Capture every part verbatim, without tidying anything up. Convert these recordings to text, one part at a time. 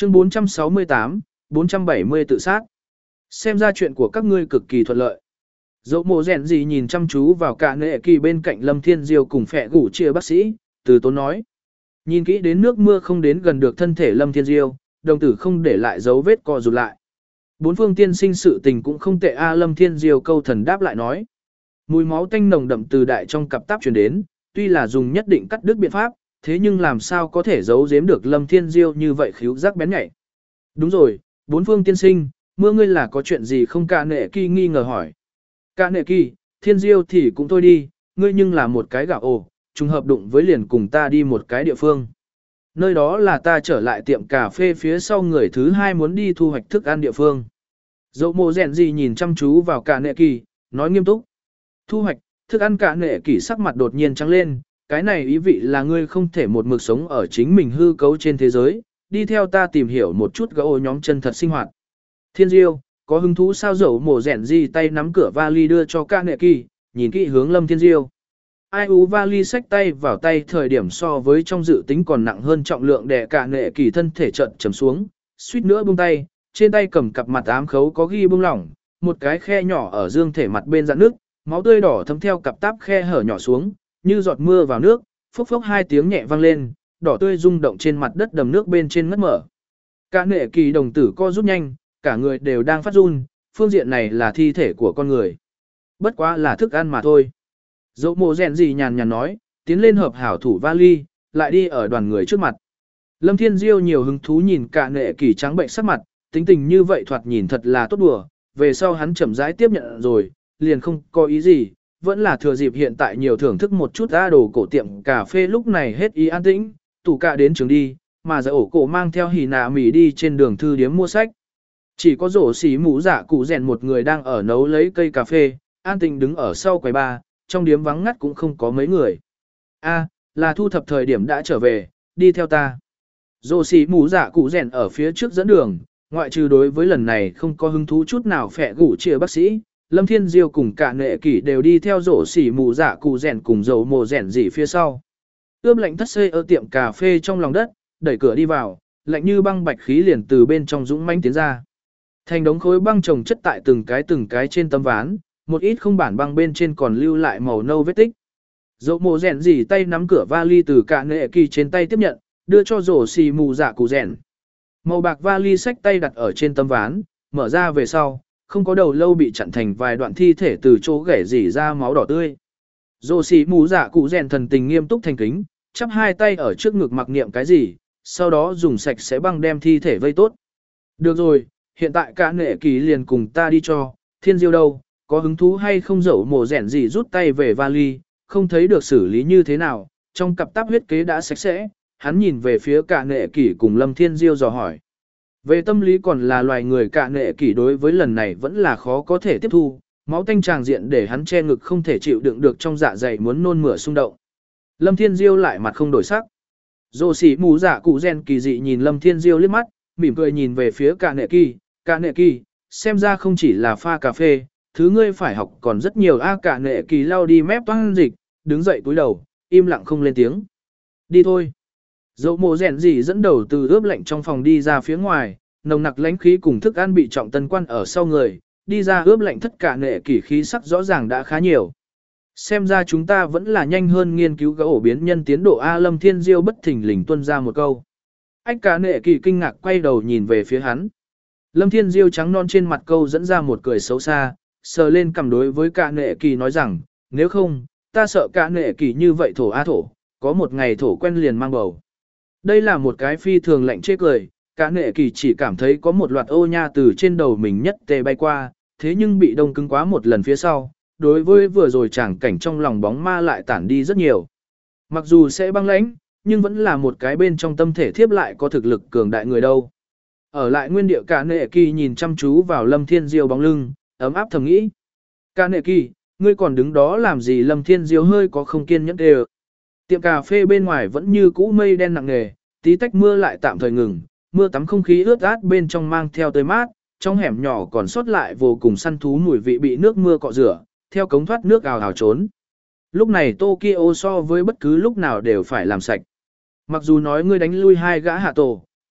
Chương bốn trăm sáu mươi tám, bốn trăm bảy mươi tự sát. Xem ra chuyện của các ngươi cực kỳ thuận lợi. Dẫu mộ rèn gì nhìn chăm chú vào cả nệ kỳ bên cạnh Lâm Thiên Diêu cùng phẹ gủ chia bác sĩ, từ tốn nói. Nhìn kỹ đến nước mưa không đến gần được thân thể Lâm Thiên Diêu, đồng tử không để lại dấu vết co rụt lại. Bốn phương tiên sinh sự tình cũng không tệ a Lâm Thiên Diêu câu thần đáp lại nói. Mùi máu tanh nồng đậm từ đại trong cặp táp truyền đến, tuy là dùng nhất định cắt đứt biện pháp, thế nhưng làm sao có thể giấu giếm được Lâm Thiên Diêu như vậy khíu giác bén nhạy. Đúng rồi, bốn phương tiên sinh, mưa ngươi là có chuyện gì không cả nệ kỳ nghi ngờ hỏi. Cả nệ kỳ, Thiên Diêu thì cũng thôi đi, ngươi nhưng là một cái gạo ồ, trùng hợp đụng với liền cùng ta đi một cái địa phương. Nơi đó là ta trở lại tiệm cà phê phía sau người thứ hai muốn đi thu hoạch thức ăn địa phương. Dẫu mộ rèn gì nhìn chăm chú vào cả nệ kỳ, nói nghiêm túc. Thu hoạch, thức ăn cả nệ kỳ sắc mặt đột nhiên trắng lên, cái này ý vị là ngươi không thể một mực sống ở chính mình hư cấu trên thế giới, đi theo ta tìm hiểu một chút gỗ nhóm chân thật sinh hoạt. Thiên Diêu, có hứng thú sao dẫu mộ rèn gì tay nắm cửa vali đưa cho cả nệ kỳ, nhìn kỹ hướng Lâm Thiên Diêu. Ai ú vali xách tay vào tay thời điểm so với trong dự tính còn nặng hơn trọng lượng để cả nệ kỳ thân thể trận trầm xuống, suýt nữa buông tay, trên tay cầm cặp mặt ám khấu có ghi buông lỏng, một cái khe nhỏ ở dương thể mặt bên dạn nước, máu tươi đỏ thấm theo cặp táp khe hở nhỏ xuống, như giọt mưa vào nước, phốc phốc hai tiếng nhẹ vang lên, đỏ tươi rung động trên mặt đất đầm nước bên trên ngất mở. Cả nệ kỳ đồng tử co rút nhanh, cả người đều đang phát run, phương diện này là thi thể của con người. Bất quá là thức ăn mà thôi. Dẫu mộ rèn gì nhàn nhàn nói, tiến lên hợp hảo thủ vali, lại đi ở đoàn người trước mặt. Lâm Thiên Diêu nhiều hứng thú nhìn cả nệ kỳ trắng bệnh sắc mặt, tính tình như vậy thoạt nhìn thật là tốt đùa, về sau hắn chậm rãi tiếp nhận rồi, liền không có ý gì, vẫn là thừa dịp hiện tại nhiều thưởng thức một chút ra đồ cổ tiệm cà phê lúc này hết ý an tĩnh, tủ cả đến trường đi, mà giải ổ cổ mang theo hỉ nạ mỉ đi trên đường thư điếm mua sách. Chỉ có rổ xỉ mũ dạ cụ rèn một người đang ở nấu lấy cây cà phê, an tĩnh đứng ở sau quầy bar, trong điếm vắng ngắt cũng không có mấy người. A, là thu thập thời điểm đã trở về, đi theo ta. Rổ xỉ mũ dạ cụ rèn ở phía trước dẫn đường, ngoại trừ đối với lần này không có hứng thú chút nào phẹ gủ chia bác sĩ, Lâm Thiên Diêu cùng cả nệ kỷ đều đi theo rổ xỉ mù dạ cụ rèn cùng dầu mồ rèn gì phía sau. Ướp lạnh thất xê ở tiệm cà phê trong lòng đất, đẩy cửa đi vào, lạnh như băng bạch khí liền từ bên trong dũng mãnh tiến ra. Thành đống khối băng chồng chất tại từng cái từng cái trên tấm ván, một ít không bản băng bên trên còn lưu lại màu nâu vết tích. Dầu mồ rèn gì tay nắm cửa vali từ cả nệ kỷ trên tay tiếp nhận, đưa cho rổ xỉ mù dạ cụ rèn. Màu bạc vali sách tay đặt ở trên tấm ván, mở ra về sau, không có đầu lâu bị chặn thành vài đoạn thi thể từ chỗ ghẻ rỉ ra máu đỏ tươi. Rồ xỉ mù dạ cụ rèn thần tình nghiêm túc thành kính, chắp hai tay ở trước ngực mặc niệm cái gì, sau đó dùng sạch sẽ băng đem thi thể vây tốt. Được rồi, hiện tại cả nệ kỳ liền cùng ta đi cho, Thiên Diêu đâu, có hứng thú hay không dẫu mồ rèn gì rút tay về vali, không thấy được xử lý như thế nào, trong cặp táp huyết kế đã sạch sẽ, hắn nhìn về phía cả nệ kỳ cùng Lâm Thiên Diêu dò hỏi. Về tâm lý còn là loài người cả nệ kỷ đối với lần này vẫn là khó có thể tiếp thu, máu tanh tràng diện để hắn che ngực không thể chịu đựng được trong dạ dày muốn nôn mửa xung động. Lâm Thiên Diêu lại mặt không đổi sắc. Rồ xỉ mù dạ cụ rèn kỳ dị nhìn Lâm Thiên Diêu liếc mắt, mỉm cười nhìn về phía cả nệ kỳ, cả nệ kỳ, xem ra không chỉ là pha cà phê, thứ ngươi phải học còn rất nhiều a cả nệ kỳ lau đi mép toan dịch, đứng dậy cúi đầu, im lặng không lên tiếng. Đi thôi. Dẫu mồ rèn gì dẫn đầu từ ướp lạnh trong phòng đi ra phía ngoài, nồng nặc lãnh khí cùng thức ăn bị trọng tân quan ở sau người, đi ra ướp lạnh tất cả nệ kỷ khí sắc rõ ràng đã khá nhiều. Xem ra chúng ta vẫn là nhanh hơn nghiên cứu gã ổ biến nhân tiến độ A Lâm Thiên Diêu bất thình lình tuân ra một câu. Ách cả nệ kỷ kinh ngạc quay đầu nhìn về phía hắn. Lâm Thiên Diêu trắng non trên mặt câu dẫn ra một cười xấu xa, sờ lên cầm đối với cả nệ kỷ nói rằng, nếu không, ta sợ cả nệ kỷ như vậy thổ a thổ, có một ngày thổ quen liền mang bầu. Đây là một cái phi thường lạnh chê cười, cả nệ kỳ chỉ cảm thấy có một loạt ô nha từ trên đầu mình nhất tề bay qua, thế nhưng bị đông cứng quá một lần phía sau, đối với vừa rồi chẳng cảnh trong lòng bóng ma lại tản đi rất nhiều. Mặc dù sẽ băng lãnh, nhưng vẫn là một cái bên trong tâm thể thiếp lại có thực lực cường đại người đâu. Ở lại nguyên địa cả nệ kỳ nhìn chăm chú vào Lâm Thiên Diêu bóng lưng, ấm áp thầm nghĩ. Cả nệ kỳ, ngươi còn đứng đó làm gì? Lâm Thiên Diêu hơi có không kiên nhẫn đều. Tiệm cà phê bên ngoài vẫn như cũ mây đen nặng nề, tí tách mưa lại tạm thời ngừng, mưa tắm không khí ướt át bên trong mang theo tươi mát, trong hẻm nhỏ còn sót lại vô cùng săn thú mùi vị bị nước mưa cọ rửa, theo cống thoát nước ào ào trốn. Lúc này Tokyo so với bất cứ lúc nào đều phải làm sạch. Mặc dù nói ngươi đánh lui hai gã hạ tổ,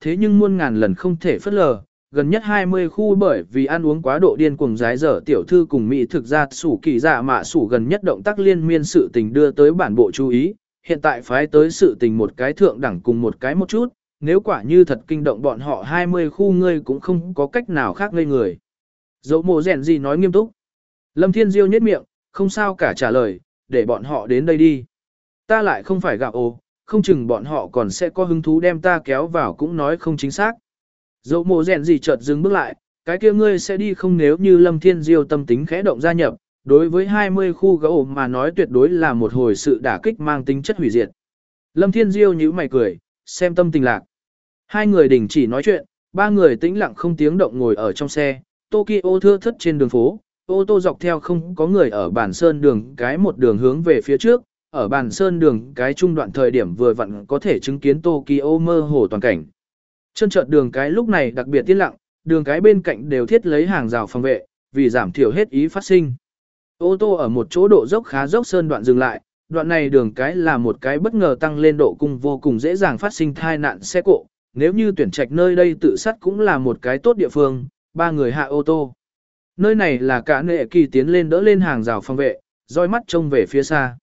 thế nhưng muôn ngàn lần không thể phớt lờ. Gần nhất hai mươi khu bởi vì ăn uống quá độ điên cuồng rái dở tiểu thư cùng Mỹ thực ra sủ kỳ dạ mạ sủ gần nhất động tác liên miên sự tình đưa tới bản bộ chú ý, hiện tại phái tới sự tình một cái thượng đẳng cùng một cái một chút, nếu quả như thật kinh động bọn họ hai mươi khu ngươi cũng không có cách nào khác ngây người. Dẫu mồ rèn gì nói nghiêm túc. Lâm Thiên Diêu nhếch miệng, không sao cả trả lời, để bọn họ đến đây đi. Ta lại không phải gạo ồ, không chừng bọn họ còn sẽ có hứng thú đem ta kéo vào cũng nói không chính xác. Dẫu mồ rèn gì chợt dừng bước lại, cái kia ngươi sẽ đi không nếu như Lâm Thiên Diêu tâm tính khẽ động gia nhập, đối với hai mươi khu gỗ mà nói tuyệt đối là một hồi sự đả kích mang tính chất hủy diệt. Lâm Thiên Diêu nhíu mày cười, xem tâm tình lạc. Hai người đình chỉ nói chuyện, ba người tĩnh lặng không tiếng động ngồi ở trong xe, Tokyo thưa thất trên đường phố, ô tô dọc theo không có người ở bản sơn đường cái một đường hướng về phía trước, ở bản sơn đường cái trung đoạn thời điểm vừa vặn có thể chứng kiến Tokyo mơ hồ toàn cảnh. Chân chợt đường cái lúc này đặc biệt yên lặng, đường cái bên cạnh đều thiết lấy hàng rào phòng vệ, vì giảm thiểu hết ý phát sinh. Ô tô ở một chỗ độ dốc khá dốc sơn đoạn dừng lại, đoạn này đường cái là một cái bất ngờ tăng lên độ cung vô cùng dễ dàng phát sinh tai nạn xe cộ, nếu như tuyển trạch nơi đây tự sát cũng là một cái tốt địa phương, ba người hạ ô tô. Nơi này là cả nệ kỳ tiến lên đỡ lên hàng rào phòng vệ, dõi mắt trông về phía xa.